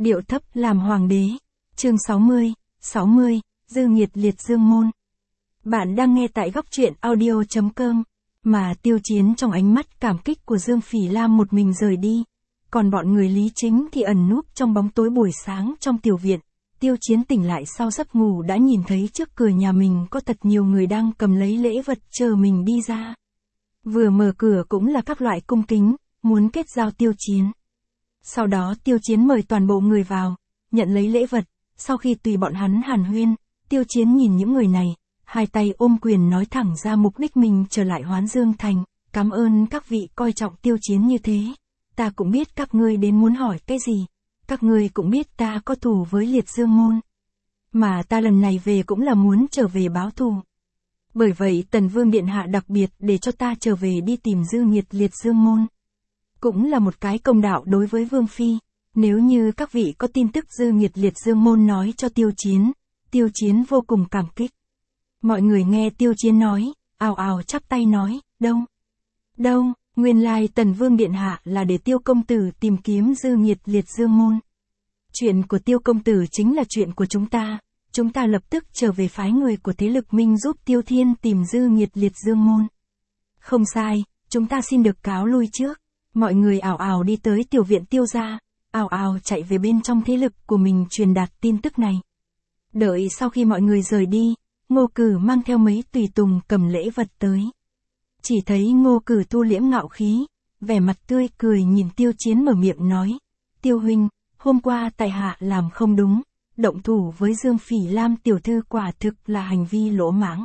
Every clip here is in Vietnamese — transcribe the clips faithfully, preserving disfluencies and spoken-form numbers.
Điệu thấp làm hoàng đế. Chương sáu mươi, sáu mươi, dư nghiệt liệt dương môn. Bạn đang nghe tại góc truyện audio chấm com. Mà Tiêu Chiến trong ánh mắt cảm kích của Dương Phỉ Lam một mình rời đi. Còn bọn người Lý Chính thì ẩn núp trong bóng tối buổi sáng trong tiểu viện. Tiêu Chiến tỉnh lại sau giấc ngủ đã nhìn thấy trước cửa nhà mình có thật nhiều người đang cầm lấy lễ vật chờ mình đi ra. Vừa mở cửa cũng là các loại cung kính, muốn kết giao Tiêu Chiến. Sau đó Tiêu Chiến mời toàn bộ người vào, nhận lấy lễ vật, sau khi tùy bọn hắn hàn huyên, Tiêu Chiến nhìn những người này, hai tay ôm quyền nói thẳng ra mục đích mình trở lại Hoán Dương Thành, cảm ơn các vị coi trọng Tiêu Chiến như thế. Ta cũng biết các ngươi đến muốn hỏi cái gì, các ngươi cũng biết ta có thù với liệt dương môn. Mà ta lần này về cũng là muốn trở về báo thù. Bởi vậy Tần Vương Điện Hạ đặc biệt để cho ta trở về đi tìm dư nghiệt liệt dương môn. Cũng là một cái công đạo đối với Vương Phi, nếu như các vị có tin tức dư nghiệt liệt dương môn nói cho Tiêu Chiến, Tiêu Chiến vô cùng cảm kích. Mọi người nghe Tiêu Chiến nói, ào ào chắp tay nói, đâu? Đâu, nguyên lai Tần Vương Điện Hạ là để Tiêu Công Tử tìm kiếm dư nghiệt liệt dương môn. Chuyện của Tiêu Công Tử chính là chuyện của chúng ta, chúng ta lập tức trở về phái người của thế lực Minh giúp Tiêu Thiên tìm dư nghiệt liệt dương môn. Không sai, chúng ta xin được cáo lui trước. Mọi người ảo ảo đi tới tiểu viện Tiêu gia, ảo ảo chạy về bên trong thế lực của mình truyền đạt tin tức này. Đợi sau khi mọi người rời đi, Ngô Cử mang theo mấy tùy tùng cầm lễ vật tới. Chỉ thấy Ngô Cử thu liễm ngạo khí, vẻ mặt tươi cười nhìn Tiêu Chiến mở miệng nói, Tiêu huynh, hôm qua tại hạ làm không đúng, động thủ với Dương Phỉ Lam tiểu thư quả thực là hành vi lỗ mãng.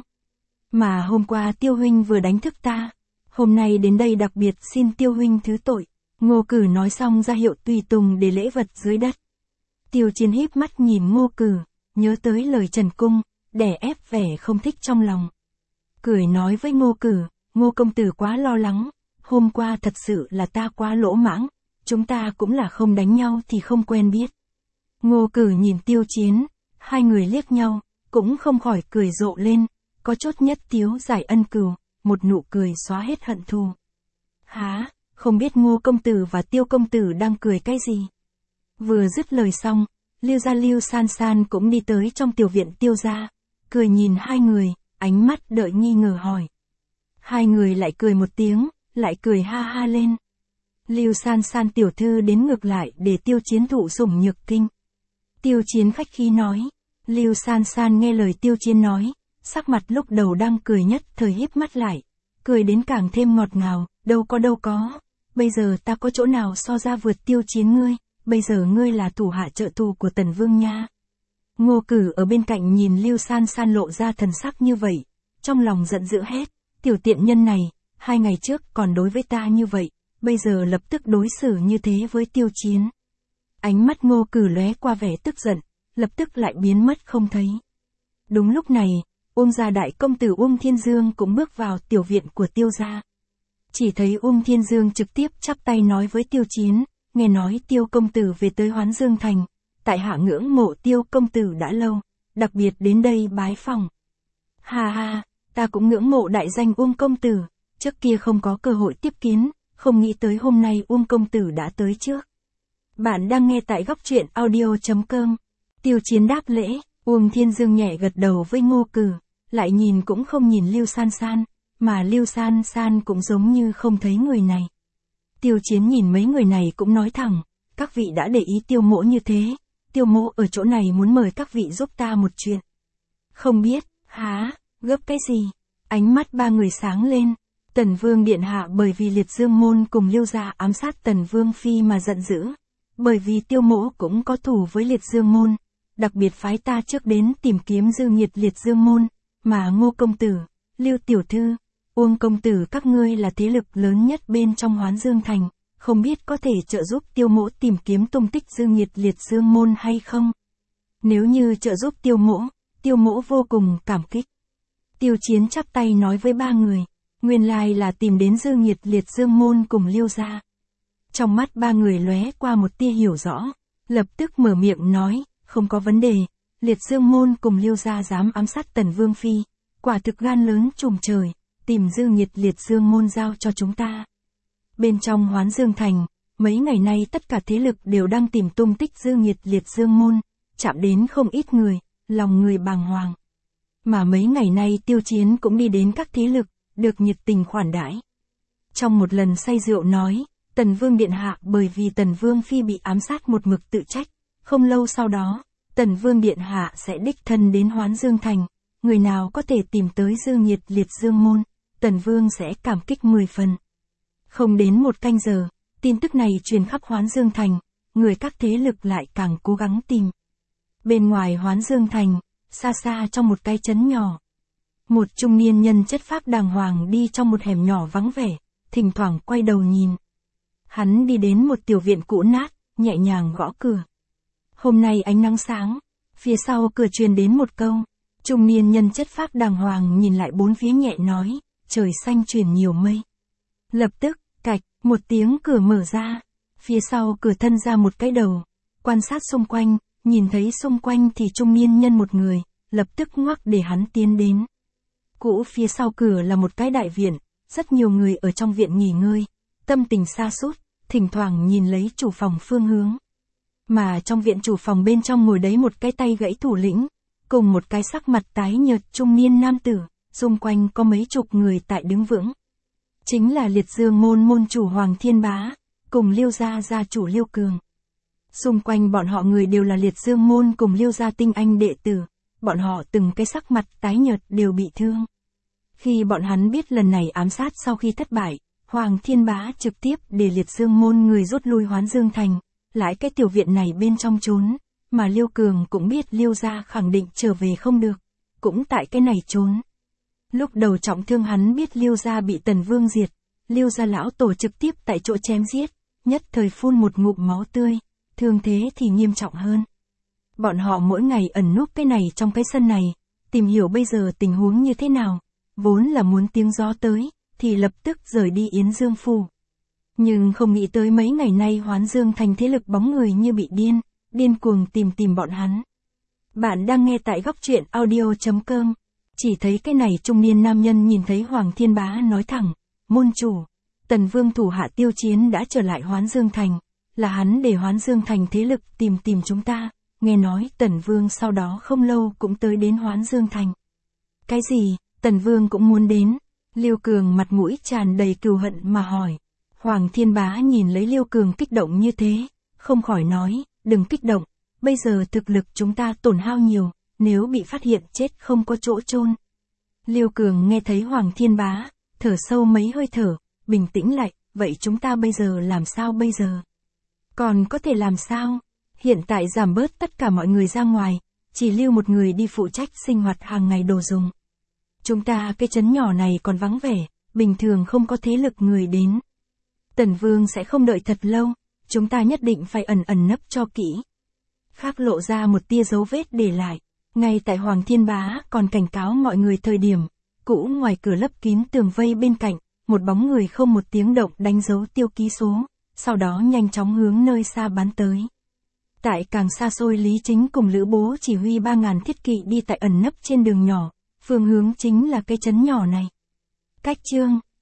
Mà hôm qua Tiêu huynh vừa đánh thức ta, hôm nay đến đây đặc biệt xin Tiêu huynh thứ tội. Ngô Cử nói xong ra hiệu tùy tùng để lễ vật dưới đất. Tiêu Chiến híp mắt nhìn Ngô Cử, nhớ tới lời Trần Cung, đè ép vẻ không thích trong lòng. Cười nói với Ngô Cử, Ngô công tử quá lo lắng, hôm qua thật sự là ta quá lỗ mãng, chúng ta cũng là không đánh nhau thì không quen biết. Ngô Cử nhìn Tiêu Chiến, hai người liếc nhau, cũng không khỏi cười rộ lên, có chốt nhất tiếu giải ân cừu, một nụ cười xóa hết hận thù. Há, không biết Ngô công tử và Tiêu công tử đang cười cái gì? Vừa dứt lời xong, Lưu gia Lưu San San cũng đi tới trong tiểu viện Tiêu gia, cười nhìn hai người, ánh mắt đợi nghi ngờ hỏi. Hai người lại cười một tiếng, lại cười ha ha lên. Lưu San San tiểu thư đến ngược lại để Tiêu Chiến thụ sủng nhược kinh. Tiêu Chiến khách khí nói. Lưu San San nghe lời Tiêu Chiến nói, sắc mặt lúc đầu đang cười nhất thời híp mắt lại, cười đến càng thêm ngọt ngào, đâu có đâu có, bây giờ ta có chỗ nào so ra vượt Tiêu Chiến ngươi, bây giờ ngươi là thủ hạ trợ tù của Tần Vương nha. Ngô Cử ở bên cạnh nhìn Lưu San San lộ ra thần sắc như vậy, trong lòng giận dữ hết, tiểu tiện nhân này, hai ngày trước còn đối với ta như vậy, bây giờ lập tức đối xử như thế với Tiêu Chiến. Ánh mắt Ngô Cử lóe qua vẻ tức giận, lập tức lại biến mất không thấy. Đúng lúc này, Uông gia đại công tử Uông Thiên Dương cũng bước vào tiểu viện của Tiêu gia. Chỉ thấy Uông Thiên Dương trực tiếp chắp tay nói với Tiêu Chiến, nghe nói Tiêu công tử về tới Hoán Dương Thành, tại hạ ngưỡng mộ Tiêu công tử đã lâu, đặc biệt đến đây bái phỏng. Ha ha, ta cũng ngưỡng mộ đại danh Uông công tử, trước kia không có cơ hội tiếp kiến, không nghĩ tới hôm nay Uông công tử đã tới trước. Bạn đang nghe tại góc truyện audio chấm com. Tiêu Chiến đáp lễ, Uông Thiên Dương nhẹ gật đầu với Ngô Cử, lại nhìn cũng không nhìn Lưu San San, mà Lưu San San cũng giống như không thấy người này. Tiêu Chiến nhìn mấy người này cũng nói thẳng, các vị đã để ý Tiêu mỗ như thế, Tiêu mỗ ở chỗ này muốn mời các vị giúp ta một chuyện. Không biết, há, gấp cái gì? Ánh mắt ba người sáng lên. Tần Vương Điện Hạ bởi vì liệt dương môn cùng Lưu gia ám sát Tần Vương Phi mà giận dữ. Bởi vì Tiêu mỗ cũng có thù với liệt dương môn, đặc biệt phái ta trước đến tìm kiếm dư nghiệt liệt dương môn, mà Ngô công tử, Lưu tiểu thư, Uông công tử các ngươi là thế lực lớn nhất bên trong Hoán Dương Thành, không biết có thể trợ giúp Tiêu mỗ tìm kiếm tung tích dư nghiệt liệt dương môn hay không? Nếu như trợ giúp Tiêu mỗ, Tiêu mỗ vô cùng cảm kích. Tiêu Chiến chắp tay nói với ba người, nguyên lai là tìm đến dư nghiệt liệt dương môn cùng Lưu gia. Trong mắt ba người lóe qua một tia hiểu rõ, lập tức mở miệng nói, không có vấn đề, liệt dương môn cùng Lưu gia dám ám sát Tần Vương Phi, quả thực gan lớn trùm trời, tìm dư nghiệt liệt dương môn giao cho chúng ta. Bên trong Hoán Dương Thành, mấy ngày nay tất cả thế lực đều đang tìm tung tích Dư Nghiệt liệt dương môn, chạm đến không ít người, lòng người bàng hoàng. Mà mấy ngày nay Tiêu Chiến cũng đi đến các thế lực, được nhiệt tình khoản đãi. Trong một lần say rượu nói, Tần Vương Điện Hạ bởi vì Tần Vương Phi bị ám sát một mực tự trách, không lâu sau đó, Tần Vương Điện Hạ sẽ đích thân đến Hoán Dương Thành, người nào có thể tìm tới Dư Nghiệt liệt dương môn, Tần Vương sẽ cảm kích mười phần. Không đến một canh giờ, tin tức này truyền khắp Hoán Dương Thành, người các thế lực lại càng cố gắng tìm. Bên ngoài Hoán Dương Thành, xa xa trong một cái trấn nhỏ, một trung niên nhân chất phác đàng hoàng đi trong một hẻm nhỏ vắng vẻ, thỉnh thoảng quay đầu nhìn. Hắn đi đến một tiểu viện cũ nát, nhẹ nhàng gõ cửa. Hôm nay ánh nắng sáng, phía sau cửa truyền đến một câu. Trung niên nhân chất phác đàng hoàng nhìn lại bốn phía nhẹ nói, trời xanh chuyển nhiều mây. Lập tức, cạch, một tiếng cửa mở ra. Phía sau cửa thân ra một cái đầu. Quan sát xung quanh, nhìn thấy xung quanh thì trung niên nhân một người, lập tức ngoắc để hắn tiến đến. Cũ phía sau cửa là một cái đại viện, rất nhiều người ở trong viện nghỉ ngơi, tâm tình sa sút, thỉnh thoảng nhìn lấy chủ phòng phương hướng. Mà trong viện chủ phòng bên trong ngồi đấy một cái tay gãy thủ lĩnh, cùng một cái sắc mặt tái nhợt trung niên nam tử, xung quanh có mấy chục người tại đứng vững. Chính là liệt dương môn môn chủ Hoàng Thiên Bá, cùng Liêu gia gia chủ Liêu Cường. Xung quanh bọn họ người đều là liệt dương môn cùng Liêu gia tinh anh đệ tử, bọn họ từng cái sắc mặt tái nhợt đều bị thương. Khi bọn hắn biết lần này ám sát sau khi thất bại, Hoàng Thiên Bá trực tiếp để liệt dương môn người rút lui Hoán Dương Thành, lại cái tiểu viện này bên trong trốn, mà Liêu Cường cũng biết Liêu gia khẳng định trở về không được, cũng tại cái này trốn. Lúc đầu trọng thương hắn biết Liêu gia bị Tần Vương diệt, Liêu gia lão tổ trực tiếp tại chỗ chém giết, nhất thời phun một ngụm máu tươi, thương thế thì nghiêm trọng hơn. Bọn họ mỗi ngày ẩn núp cái này trong cái sân này, tìm hiểu bây giờ tình huống như thế nào, vốn là muốn tiếng gió tới, thì lập tức rời đi Yến Dương Phủ. Nhưng không nghĩ tới mấy ngày nay Hoán Dương Thành thế lực bóng người như bị điên, điên cuồng tìm tìm bọn hắn. Bạn đang nghe tại góc truyện audio chấm com. Chỉ thấy cái này trung niên nam nhân nhìn thấy Hoàng Thiên Bá nói thẳng, môn chủ, Tần Vương thủ hạ Tiêu Chiến đã trở lại Hoán Dương Thành, là hắn để Hoán Dương Thành thế lực tìm tìm chúng ta, nghe nói Tần Vương sau đó không lâu cũng tới đến Hoán Dương Thành. Cái gì, Tần Vương cũng muốn đến? Liêu Cường mặt mũi tràn đầy cừu hận mà hỏi. Hoàng Thiên Bá nhìn lấy Liêu Cường kích động như thế, không khỏi nói, đừng kích động, bây giờ thực lực chúng ta tổn hao nhiều, nếu bị phát hiện chết không có chỗ chôn. Liêu Cường nghe thấy Hoàng Thiên Bá, thở sâu mấy hơi thở, bình tĩnh lại, vậy chúng ta bây giờ làm sao bây giờ? Còn có thể làm sao? Hiện tại giảm bớt tất cả mọi người ra ngoài, chỉ lưu một người đi phụ trách sinh hoạt hàng ngày đồ dùng. Chúng ta cái trấn nhỏ này còn vắng vẻ, bình thường không có thế lực người đến. Tần Vương sẽ không đợi thật lâu, chúng ta nhất định phải ẩn ẩn nấp cho kỹ. Khác lộ ra một tia dấu vết để lại, ngay tại Hoàng Thiên Bá còn cảnh cáo mọi người thời điểm, cũ ngoài cửa lấp kín tường vây bên cạnh, một bóng người không một tiếng động đánh dấu tiêu ký số, sau đó nhanh chóng hướng nơi xa bắn tới. Tại càng xa xôi Lý Chính cùng Lữ Bố chỉ huy ba ngàn thiết kỵ đi tại ẩn nấp trên đường nhỏ, phương hướng chính là cái trấn nhỏ này. Cách chương